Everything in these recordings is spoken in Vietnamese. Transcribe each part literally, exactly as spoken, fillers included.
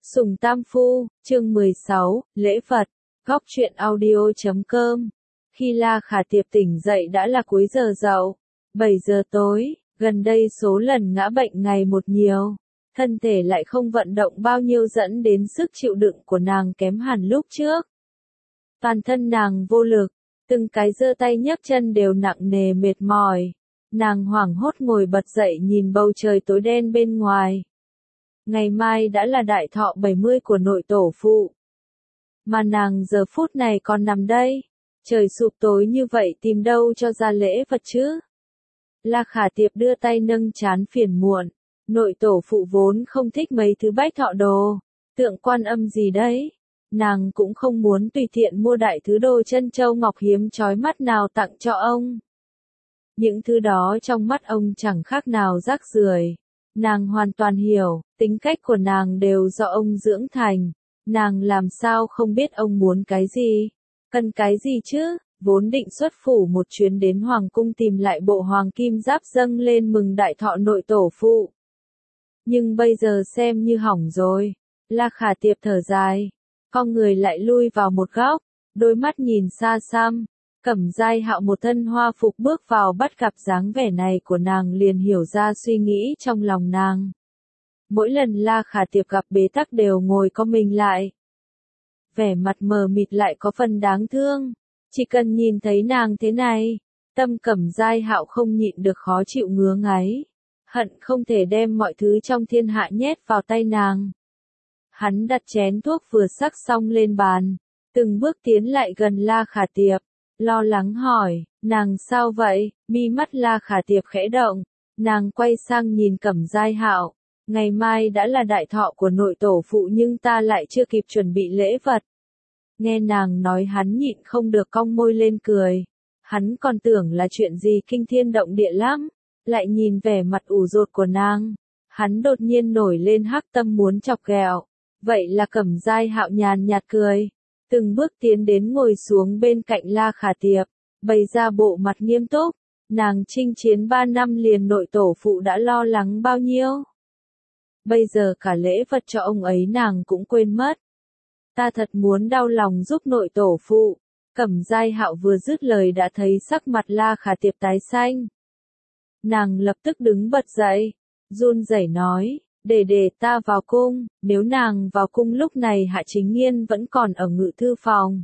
Sùng Tam Phu, chương mười sáu, Lễ Phật, góc truyện audio.com. Khi La Khả Tiệp tỉnh dậy đã là cuối giờ dậu, bảy giờ tối, gần đây số lần ngã bệnh ngày một nhiều, thân thể lại không vận động bao nhiêu dẫn đến sức chịu đựng của nàng kém hẳn lúc trước. Toàn thân nàng vô lực, từng cái giơ tay nhấc chân đều nặng nề mệt mỏi. Nàng hoảng hốt ngồi bật dậy nhìn bầu trời tối đen bên ngoài. Ngày mai đã là đại thọ bảy mươi của nội tổ phụ. Mà nàng giờ phút này còn nằm đây. Trời sụp tối như vậy tìm đâu cho ra lễ vật chứ? La Khả Tiệp đưa tay nâng trán phiền muộn. Nội tổ phụ vốn không thích mấy thứ bách thọ đồ. Tượng Quan Âm gì đấy. Nàng cũng không muốn tùy tiện mua đại thứ đồ chân châu ngọc hiếm chói mắt nào tặng cho ông. Những thứ đó trong mắt ông chẳng khác nào rác rưởi. Nàng hoàn toàn hiểu, tính cách của nàng đều do ông dưỡng thành. Nàng làm sao không biết ông muốn cái gì, cần cái gì chứ, vốn định xuất phủ một chuyến đến Hoàng cung tìm lại bộ hoàng kim giáp dâng lên mừng đại thọ nội tổ phụ. Nhưng bây giờ xem như hỏng rồi. La Khả Tiệp thở dài, con người lại lui vào một góc, đôi mắt nhìn xa xăm. Cẩm Giai Hạo một thân hoa phục bước vào bắt gặp dáng vẻ này của nàng liền hiểu ra suy nghĩ trong lòng nàng. Mỗi lần La Khả Tiệp gặp bế tắc đều ngồi co mình lại. Vẻ mặt mờ mịt lại có phần đáng thương. Chỉ cần nhìn thấy nàng thế này, tâm Cẩm Giai Hạo không nhịn được khó chịu ngứa ngáy. Hận không thể đem mọi thứ trong thiên hạ nhét vào tay nàng. Hắn đặt chén thuốc vừa sắc xong lên bàn, từng bước tiến lại gần La Khả Tiệp. Lo lắng hỏi, nàng sao vậy? Mi mắt La Khả Tiệp khẽ động, nàng quay sang nhìn Cẩm Giai Hạo, ngày mai đã là đại thọ của nội tổ phụ nhưng ta lại chưa kịp chuẩn bị lễ vật. Nghe nàng nói hắn nhịn không được cong môi lên cười, hắn còn tưởng là chuyện gì kinh thiên động địa lắm, lại nhìn vẻ mặt ủ rột của nàng, hắn đột nhiên nổi lên hắc tâm muốn chọc ghẹo, vậy là Cẩm Giai Hạo nhàn nhạt cười. Từng bước tiến đến ngồi xuống bên cạnh La Khả Tiệp, bày ra bộ mặt nghiêm túc, nàng chinh chiến ba năm liền nội tổ phụ đã lo lắng bao nhiêu. Bây giờ cả lễ vật cho ông ấy nàng cũng quên mất. Ta thật muốn đau lòng giúp nội tổ phụ. Cẩm Giai Hạo vừa dứt lời đã thấy sắc mặt La Khả Tiệp tái xanh. Nàng lập tức đứng bật dậy, run rẩy nói. Để để ta vào cung, nếu nàng vào cung lúc này Hạ Chính Nghiên vẫn còn ở ngự thư phòng.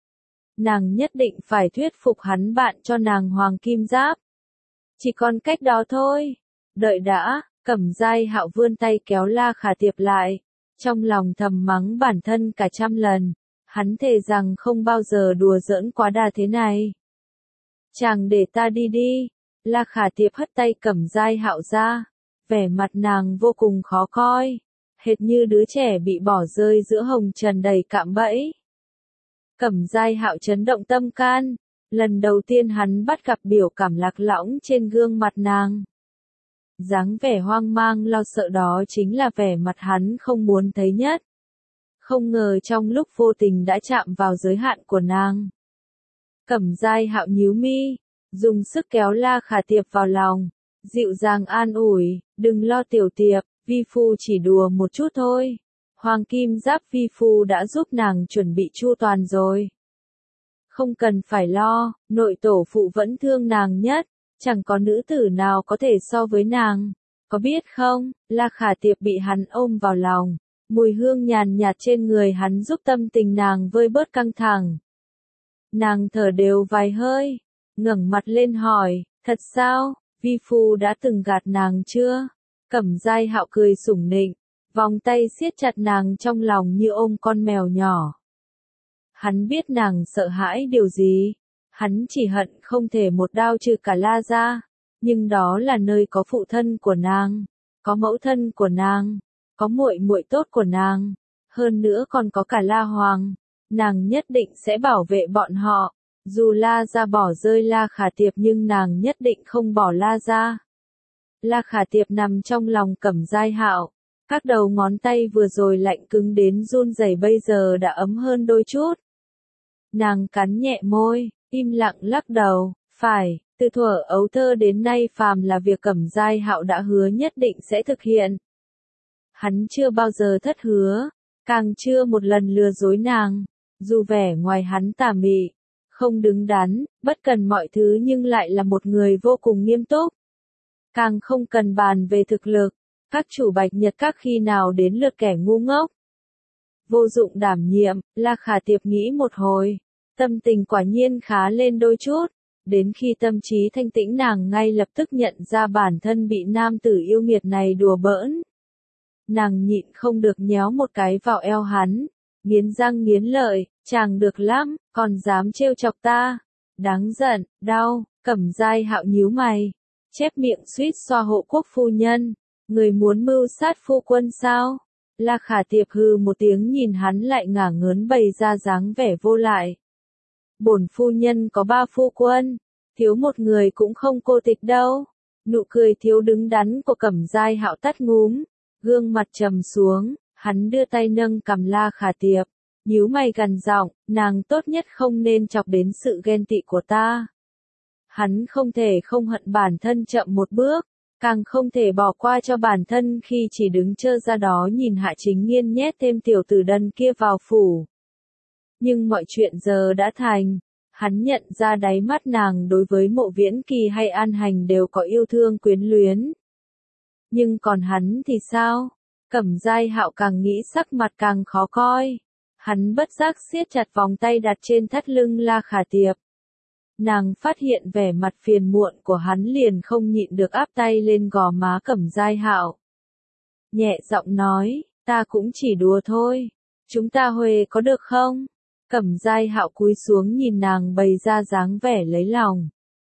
Nàng nhất định phải thuyết phục hắn bạn cho nàng hoàng kim giáp. Chỉ còn cách đó thôi. Đợi đã, Cẩm Giai Hạo vươn tay kéo La Khả Tiệp lại. Trong lòng thầm mắng bản thân cả trăm lần. Hắn thề rằng không bao giờ đùa giỡn quá đà thế này. Chàng để ta đi đi. La Khả Tiệp hất tay Cẩm Giai Hạo ra. Vẻ mặt nàng vô cùng khó coi, hệt như đứa trẻ bị bỏ rơi giữa hồng trần đầy cạm bẫy. Cẩm Giai Hạo chấn động tâm can, lần đầu tiên hắn bắt gặp biểu cảm lạc lõng trên gương mặt nàng. Dáng vẻ hoang mang lo sợ đó chính là vẻ mặt hắn không muốn thấy nhất. Không ngờ trong lúc vô tình đã chạm vào giới hạn của nàng. Cẩm Giai Hạo nhíu mi, dùng sức kéo La Khả Tiệp vào lòng. Dịu dàng an ủi, đừng lo tiểu Tiệp, vi phu chỉ đùa một chút thôi. Hoàng kim giáp vi phu đã giúp nàng chuẩn bị chu toàn rồi. Không cần phải lo, nội tổ phụ vẫn thương nàng nhất, chẳng có nữ tử nào có thể so với nàng. Có biết không, La Khả Tiệp bị hắn ôm vào lòng, mùi hương nhàn nhạt trên người hắn giúp tâm tình nàng vơi bớt căng thẳng. Nàng thở đều vài hơi, ngẩng mặt lên hỏi, thật sao? Vi phu đã từng gạt nàng chưa? Cẩm Giai Hạo cười sủng nịnh, vòng tay siết chặt nàng trong lòng như ôm con mèo nhỏ. Hắn biết nàng sợ hãi điều gì, hắn chỉ hận không thể một đao trừ cả La gia, nhưng đó là nơi có phụ thân của nàng, có mẫu thân của nàng, có muội muội tốt của nàng, hơn nữa còn có cả La Hoàng, nàng nhất định sẽ bảo vệ bọn họ. Dù La gia bỏ rơi La Khả Tiệp nhưng nàng nhất định không bỏ La gia. La Khả Tiệp nằm trong lòng Cẩm Giai Hạo, các đầu ngón tay vừa rồi lạnh cứng đến run rẩy bây giờ đã ấm hơn đôi chút. Nàng cắn nhẹ môi, im lặng lắc đầu, phải, từ thuở ấu thơ đến nay phàm là việc Cẩm Giai Hạo đã hứa nhất định sẽ thực hiện. Hắn chưa bao giờ thất hứa, càng chưa một lần lừa dối nàng. Dù vẻ ngoài hắn tà mị, không đứng đắn, bất cần mọi thứ nhưng lại là một người vô cùng nghiêm túc. Càng không cần bàn về thực lực, các chủ Bạch Nhật các khi nào đến lượt kẻ ngu ngốc. Vô dụng đảm nhiệm, La Khả Tiệp nghĩ một hồi, tâm tình quả nhiên khá lên đôi chút. Đến khi tâm trí thanh tĩnh nàng ngay lập tức nhận ra bản thân bị nam tử yêu nghiệt này đùa bỡn. Nàng nhịn không được nhéo một cái vào eo hắn, nghiến răng nghiến lợi, chàng được lắm, còn dám trêu chọc ta. Đáng giận, đau, Cẩm Giai Hạo nhíu mày, chép miệng suýt xoa hộ quốc phu nhân, người muốn mưu sát phu quân sao? La Khả Tiệp hừ một tiếng nhìn hắn lại ngả ngớn bày ra dáng vẻ vô lại. Bổn phu nhân có ba phu quân, thiếu một người cũng không cô tịch đâu. Nụ cười thiếu đứng đắn của Cẩm Giai Hạo tắt ngúm, gương mặt trầm xuống, hắn đưa tay nâng cằm La Khả Tiệp, nhíu mày gằn giọng, nàng tốt nhất không nên chọc đến sự ghen tị của ta. Hắn không thể không hận bản thân chậm một bước, càng không thể bỏ qua cho bản thân khi chỉ đứng trơ ra đó nhìn Hạ Chính Nghiên nhét thêm tiểu tử đần kia vào phủ. Nhưng mọi chuyện giờ đã thành, hắn nhận ra đáy mắt nàng đối với Mộ Viễn Kỳ hay An Hành đều có yêu thương quyến luyến. Nhưng còn hắn thì sao? Cẩm Giai Hạo càng nghĩ sắc mặt càng khó coi. Hắn bất giác siết chặt vòng tay đặt trên thắt lưng La Khả Tiệp. Nàng phát hiện vẻ mặt phiền muộn của hắn liền không nhịn được áp tay lên gò má Cẩm Giai Hạo. Nhẹ giọng nói, ta cũng chỉ đùa thôi. Chúng ta huề có được không? Cẩm Giai Hạo cúi xuống nhìn nàng bày ra dáng vẻ lấy lòng.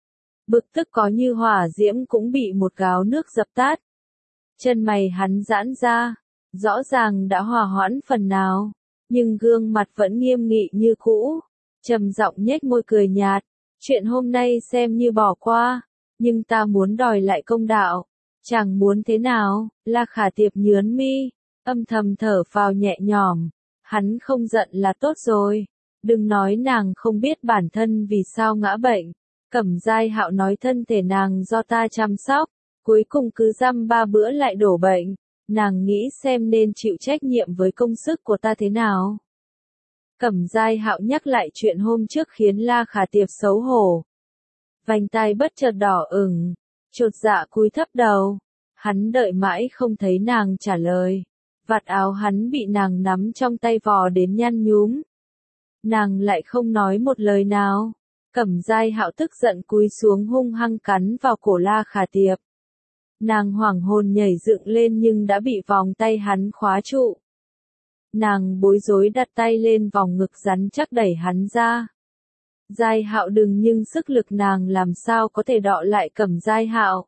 Bực tức có như hỏa diễm cũng bị một gáo nước dập tắt. Chân mày hắn giãn ra, rõ ràng đã hòa hoãn phần nào, nhưng gương mặt vẫn nghiêm nghị như cũ, trầm giọng nhếch môi cười nhạt, chuyện hôm nay xem như bỏ qua, nhưng ta muốn đòi lại công đạo. Chàng muốn thế nào? La Khả Tiệp nhướn mi, âm thầm thở phào nhẹ nhõm, hắn không giận là tốt rồi, đừng nói nàng không biết bản thân vì sao ngã bệnh. Cẩm Giai Hạo nói thân thể nàng do ta chăm sóc, cuối cùng cứ dăm ba bữa lại đổ bệnh, nàng nghĩ xem nên chịu trách nhiệm với công sức của ta thế nào. Cẩm Giai Hạo nhắc lại chuyện hôm trước khiến La Khả Tiệp xấu hổ. Vành tai bất chợt đỏ ửng, chột dạ cúi thấp đầu, hắn đợi mãi không thấy nàng trả lời, vạt áo hắn bị nàng nắm trong tay vò đến nhăn nhúm. Nàng lại không nói một lời nào. Cẩm Giai Hạo tức giận cúi xuống hung hăng cắn vào cổ La Khả Tiệp. Nàng hoảng hồn nhảy dựng lên nhưng đã bị vòng tay hắn khóa trụ. Nàng bối rối đặt tay lên vòng ngực rắn chắc đẩy hắn ra. Giai Hạo đừng, nhưng sức lực nàng làm sao có thể đọ lại Cẩm Giai Hạo.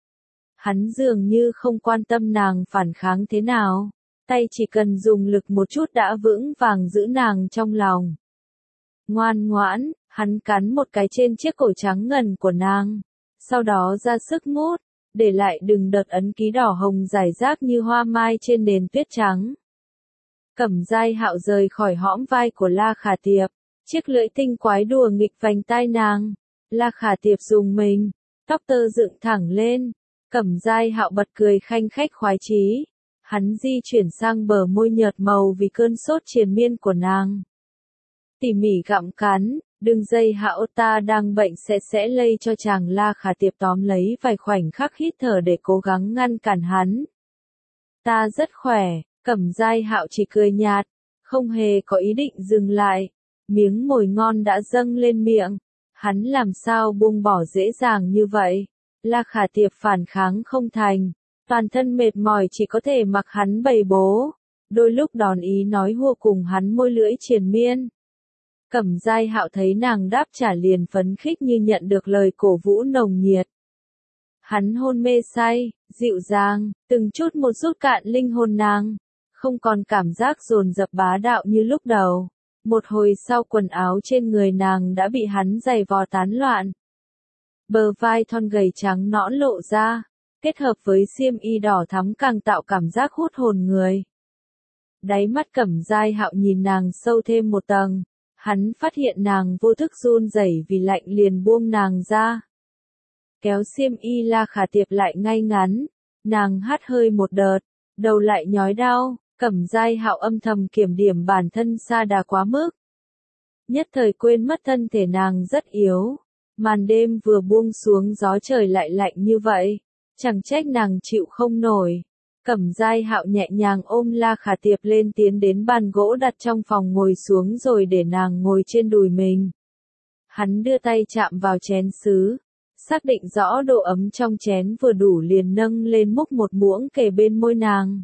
Hắn dường như không quan tâm nàng phản kháng thế nào, tay chỉ cần dùng lực một chút đã vững vàng giữ nàng trong lòng. Ngoan ngoãn, hắn cắn một cái trên chiếc cổ trắng ngần của nàng, sau đó ra sức mút, để lại từng đợt ấn ký đỏ hồng rải rác như hoa mai trên nền tuyết trắng. Cẩm Giai Hạo rời khỏi hõm vai của La Khả Tiệp, chiếc lưỡi tinh quái đùa nghịch vành tai nàng. La Khả Tiệp rùng mình, tóc tơ dựng thẳng lên. Cẩm Giai Hạo bật cười khanh khách khoái chí. Hắn di chuyển sang bờ môi nhợt màu vì cơn sốt triền miên của nàng. Tỉ mỉ gặm cắn, đừng dây Hạo, ta đang bệnh sẽ sẽ lây cho chàng. La Khả Tiệp tóm lấy vài khoảnh khắc hít thở để cố gắng ngăn cản hắn. Ta rất khỏe. Cẩm Giai Hạo chỉ cười nhạt, không hề có ý định dừng lại. Miếng mồi ngon đã dâng lên miệng, hắn làm sao buông bỏ dễ dàng như vậy. La Khả Tiệp phản kháng không thành, toàn thân mệt mỏi chỉ có thể mặc hắn bày bố. Đôi lúc đòn ý nói hùa cùng hắn môi lưỡi triền miên. Cẩm Giai Hạo thấy nàng đáp trả liền phấn khích như nhận được lời cổ vũ nồng nhiệt. Hắn hôn mê say, dịu dàng, từng chút một rút cạn linh hồn nàng. Không còn cảm giác dồn dập bá đạo như lúc đầu. Một hồi sau quần áo trên người nàng đã bị hắn giày vò tán loạn. Bờ vai thon gầy trắng nõn lộ ra, kết hợp với xiêm y đỏ thắm càng tạo cảm giác hút hồn người. Đáy mắt Cẩm Giai Hạo nhìn nàng sâu thêm một tầng, hắn phát hiện nàng vô thức run rẩy vì lạnh liền buông nàng ra. Kéo xiêm y La Khả Tiệp lại ngay ngắn, nàng hắt hơi một đợt, đầu lại nhói đau, Cẩm Giai Hạo âm thầm kiểm điểm bản thân sa đà quá mức. Nhất thời quên mất thân thể nàng rất yếu. Màn đêm vừa buông xuống gió trời lại lạnh như vậy. Chẳng trách nàng chịu không nổi. Cẩm Giai Hạo nhẹ nhàng ôm La Khả Tiệp lên tiến đến bàn gỗ đặt trong phòng ngồi xuống rồi để nàng ngồi trên đùi mình. Hắn đưa tay chạm vào chén sứ. Xác định rõ độ ấm trong chén vừa đủ liền nâng lên múc một muỗng kề bên môi nàng.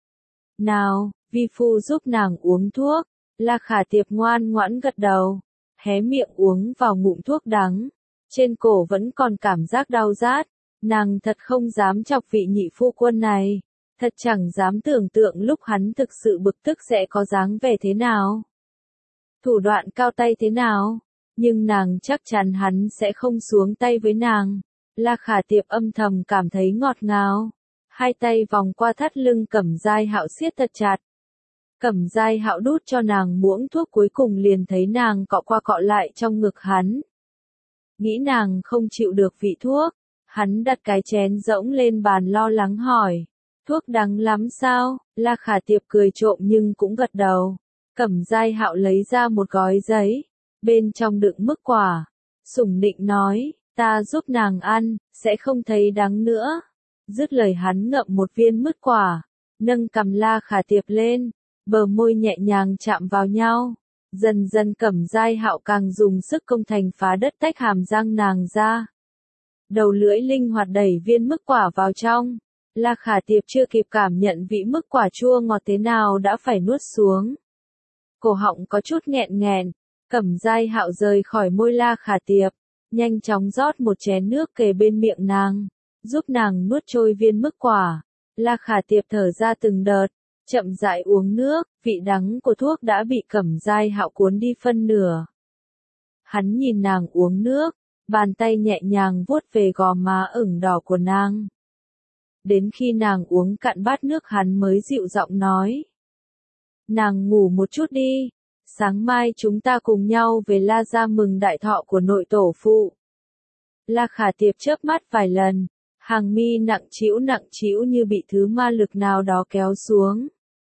Nào, vi phu giúp nàng uống thuốc. La Khả Tiệp ngoan ngoãn gật đầu. Hé miệng uống vào ngụm thuốc đắng. Trên cổ vẫn còn cảm giác đau rát. Nàng thật không dám chọc vị nhị phu quân này. Thật chẳng dám tưởng tượng lúc hắn thực sự bực tức sẽ có dáng vẻ thế nào. Thủ đoạn cao tay thế nào. Nhưng nàng chắc chắn hắn sẽ không xuống tay với nàng. La Khả Tiệp âm thầm cảm thấy ngọt ngào. Hai tay vòng qua thắt lưng Cẩm Giai Hạo siết thật chặt. Cẩm Giai Hạo đút cho nàng muỗng thuốc cuối cùng liền thấy nàng cọ qua cọ lại trong ngực hắn. Nghĩ nàng không chịu được vị thuốc. Hắn đặt cái chén rỗng lên bàn lo lắng hỏi. Thuốc đắng lắm sao? La Khả Tiệp cười trộm nhưng cũng gật đầu. Cẩm Giai Hạo lấy ra một gói giấy. Bên trong đựng mứt quả. Sủng nịnh nói, ta giúp nàng ăn, sẽ không thấy đắng nữa. Dứt lời hắn ngậm một viên mứt quả. Nâng cằm La Khả Tiệp lên. Bờ môi nhẹ nhàng chạm vào nhau. Dần dần Cẩm Giai Hạo càng dùng sức công thành phá đất tách hàm răng nàng ra. Đầu lưỡi linh hoạt đẩy viên mứt quả vào trong. La Khả Tiệp chưa kịp cảm nhận vị mứt quả chua ngọt thế nào đã phải nuốt xuống. Cổ họng có chút nghẹn nghẹn. Cẩm Giai Hạo rời khỏi môi La Khả Tiệp. Nhanh chóng rót một chén nước kề bên miệng nàng. Giúp nàng nuốt trôi viên mứt quả. La Khả Tiệp thở ra từng đợt. Chậm rãi uống nước. Vị đắng của thuốc đã bị Cẩm Giai Hạo cuốn đi phân nửa. Hắn nhìn nàng uống nước. Bàn tay nhẹ nhàng vuốt về gò má ửng đỏ của nàng. Đến khi nàng uống cạn bát nước hắn mới dịu giọng nói. Nàng ngủ một chút đi. Sáng mai chúng ta cùng nhau về La gia mừng đại thọ của nội tổ phụ. La Khả Tiệp chớp mắt vài lần. Hàng mi nặng trĩu nặng trĩu như bị thứ ma lực nào đó kéo xuống.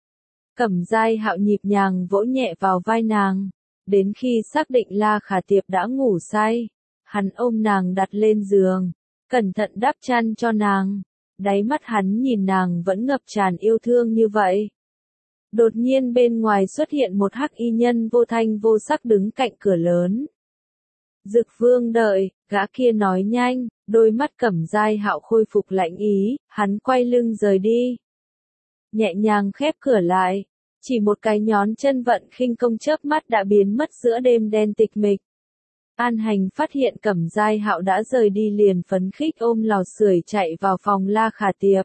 Cẩm Giai Hạo nhịp nhàng vỗ nhẹ vào vai nàng. Đến khi xác định La Khả Tiệp đã ngủ say. Hắn ôm nàng đặt lên giường. Cẩn thận đắp chăn cho nàng. Đáy mắt hắn nhìn nàng vẫn ngập tràn yêu thương như vậy. Đột nhiên bên ngoài xuất hiện một hắc y nhân vô thanh vô sắc đứng cạnh cửa lớn. Dực Vương đợi, gã kia nói nhanh, đôi mắt Cẩm Giai Hạo khôi phục lạnh ý, hắn quay lưng rời đi. Nhẹ nhàng khép cửa lại, chỉ một cái nhón chân vận khinh công chớp mắt đã biến mất giữa đêm đen tịch mịch. An Hành phát hiện Cẩm Giai Hạo đã rời đi liền phấn khích ôm lò sưởi chạy vào phòng La Khả Tiệp.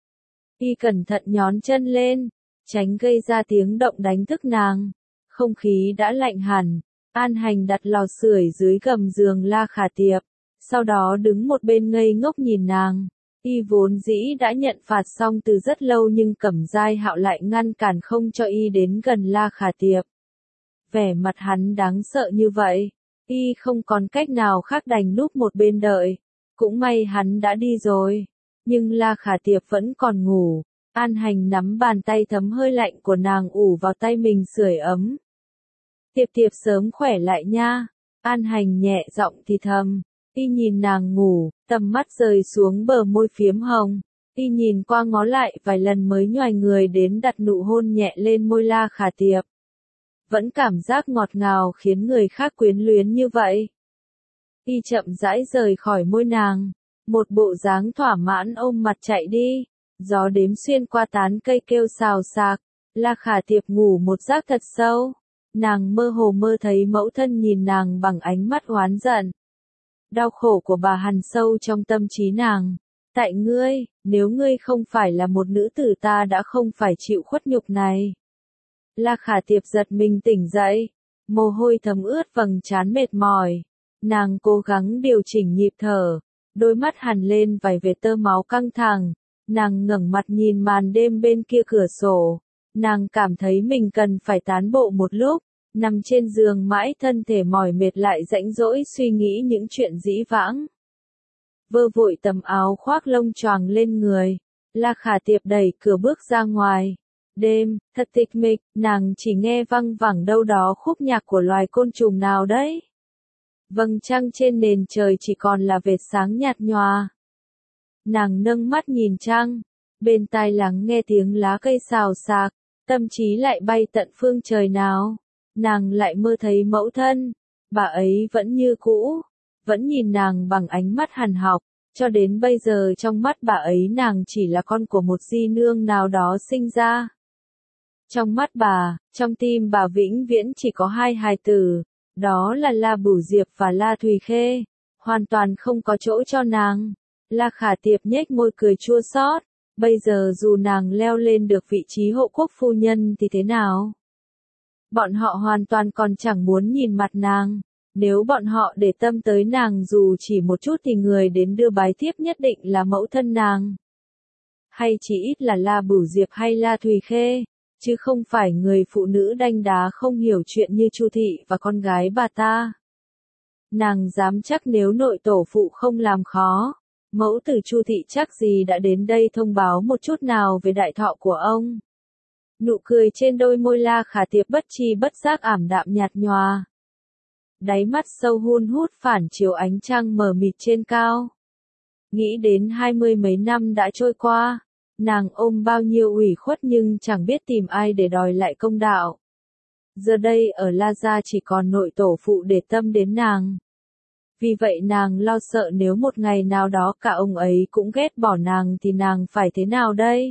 Y cẩn thận nhón chân lên, tránh gây ra tiếng động đánh thức nàng. Không khí đã lạnh hẳn, An Hành đặt lò sưởi dưới gầm giường La Khả Tiệp, sau đó đứng một bên ngây ngốc nhìn nàng. Y vốn dĩ đã nhận phạt xong từ rất lâu nhưng Cẩm Giai Hạo lại ngăn cản không cho Y đến gần La Khả Tiệp. Vẻ mặt hắn đáng sợ như vậy. Y không còn cách nào khác đành núp một bên đợi. Cũng may hắn đã đi rồi. Nhưng La Khả Tiệp vẫn còn ngủ. An Hành nắm bàn tay thấm hơi lạnh của nàng ủ vào tay mình sưởi ấm. Tiệp Tiệp sớm khỏe lại nha. An Hành nhẹ giọng thì thầm. Y nhìn nàng ngủ, tầm mắt rơi xuống bờ môi phiếm hồng. Y nhìn qua ngó lại vài lần mới nhoài người đến đặt nụ hôn nhẹ lên môi La Khả Tiệp. Vẫn cảm giác ngọt ngào khiến người khác quyến luyến như vậy. Y chậm rãi rời khỏi môi nàng. Một bộ dáng thỏa mãn ôm mặt chạy đi. Gió đếm xuyên qua tán cây kêu xào xạc. La Khả Tiệp ngủ một giấc thật sâu. Nàng mơ hồ mơ thấy mẫu thân nhìn nàng bằng ánh mắt oán giận. Đau khổ của bà hằn sâu trong tâm trí nàng. Tại ngươi, nếu ngươi không phải là một nữ tử ta đã không phải chịu khuất nhục này. La Khả Tiệp giật mình tỉnh dậy. Mồ hôi thấm ướt vầng trán mệt mỏi. Nàng cố gắng điều chỉnh nhịp thở. Đôi mắt hằn lên vài vệt tơ máu căng thẳng. Nàng ngẩng mặt nhìn màn đêm bên kia cửa sổ. Nàng cảm thấy mình cần phải tán bộ một lúc. Nằm trên giường mãi thân thể mỏi mệt lại rãnh rỗi suy nghĩ những chuyện dĩ vãng. Vơ vội tấm áo khoác lông choàng lên người. La Khả Tiệp đẩy cửa bước ra ngoài. Đêm, thật tịch mịch, nàng chỉ nghe văng vẳng đâu đó khúc nhạc của loài côn trùng nào đấy. Vầng trăng trên nền trời chỉ còn là vệt sáng nhạt nhòa. Nàng nâng mắt nhìn trăng, bên tai lắng nghe tiếng lá cây xào xạc, tâm trí lại bay tận phương trời nào. Nàng lại mơ thấy mẫu thân, bà ấy vẫn như cũ, vẫn nhìn nàng bằng ánh mắt hằn học, cho đến bây giờ trong mắt bà ấy nàng chỉ là con của một di nương nào đó sinh ra. Trong mắt bà, trong tim bà vĩnh viễn chỉ có hai hài tử, đó là La Bửu Diệp và La Thùy Khê, hoàn toàn không có chỗ cho nàng. La Khả Tiệp nhếch môi cười chua xót, bây giờ dù nàng leo lên được vị trí hộ quốc phu nhân thì thế nào? Bọn họ hoàn toàn còn chẳng muốn nhìn mặt nàng, nếu bọn họ để tâm tới nàng dù chỉ một chút thì người đến đưa bái thiếp nhất định là mẫu thân nàng. Hay chỉ ít là La Bửu Diệp hay La Thùy Khê, chứ không phải người phụ nữ đanh đá không hiểu chuyện như Chu Thị và con gái bà ta. Nàng dám chắc nếu nội tổ phụ không làm khó, mẫu tử Chu Thị chắc gì đã đến đây thông báo một chút nào về đại thọ của ông. Nụ cười trên đôi môi La Khả Tiệp bất tri bất giác ảm đạm nhạt nhòa. Đáy mắt sâu hun hút phản chiếu ánh trăng mờ mịt trên cao. Nghĩ đến hai mươi mấy năm đã trôi qua, nàng ôm bao nhiêu ủy khuất nhưng chẳng biết tìm ai để đòi lại công đạo. Giờ đây ở La Gia chỉ còn nội tổ phụ để tâm đến nàng. Vì vậy nàng lo sợ nếu một ngày nào đó cả ông ấy cũng ghét bỏ nàng thì nàng phải thế nào đây?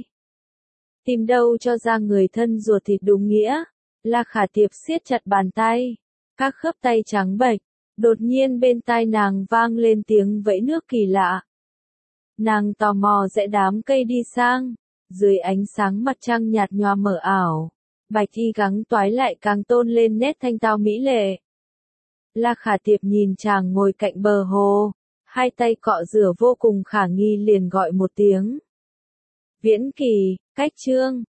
Tìm đâu cho ra người thân ruột thịt đúng nghĩa. La Khả Tiệp siết chặt bàn tay, các khớp tay trắng bệch, đột nhiên bên tai nàng vang lên tiếng vẫy nước kỳ lạ. Nàng tò mò rẽ đám cây đi sang, dưới ánh sáng mặt trăng nhạt nhòa mờ ảo, bạch y gắng toái lại càng tôn lên nét thanh tao mỹ lệ. La Khả Tiệp nhìn chàng ngồi cạnh bờ hồ, hai tay cọ rửa vô cùng khả nghi liền gọi một tiếng. Viễn Kỳ, Cách Trương,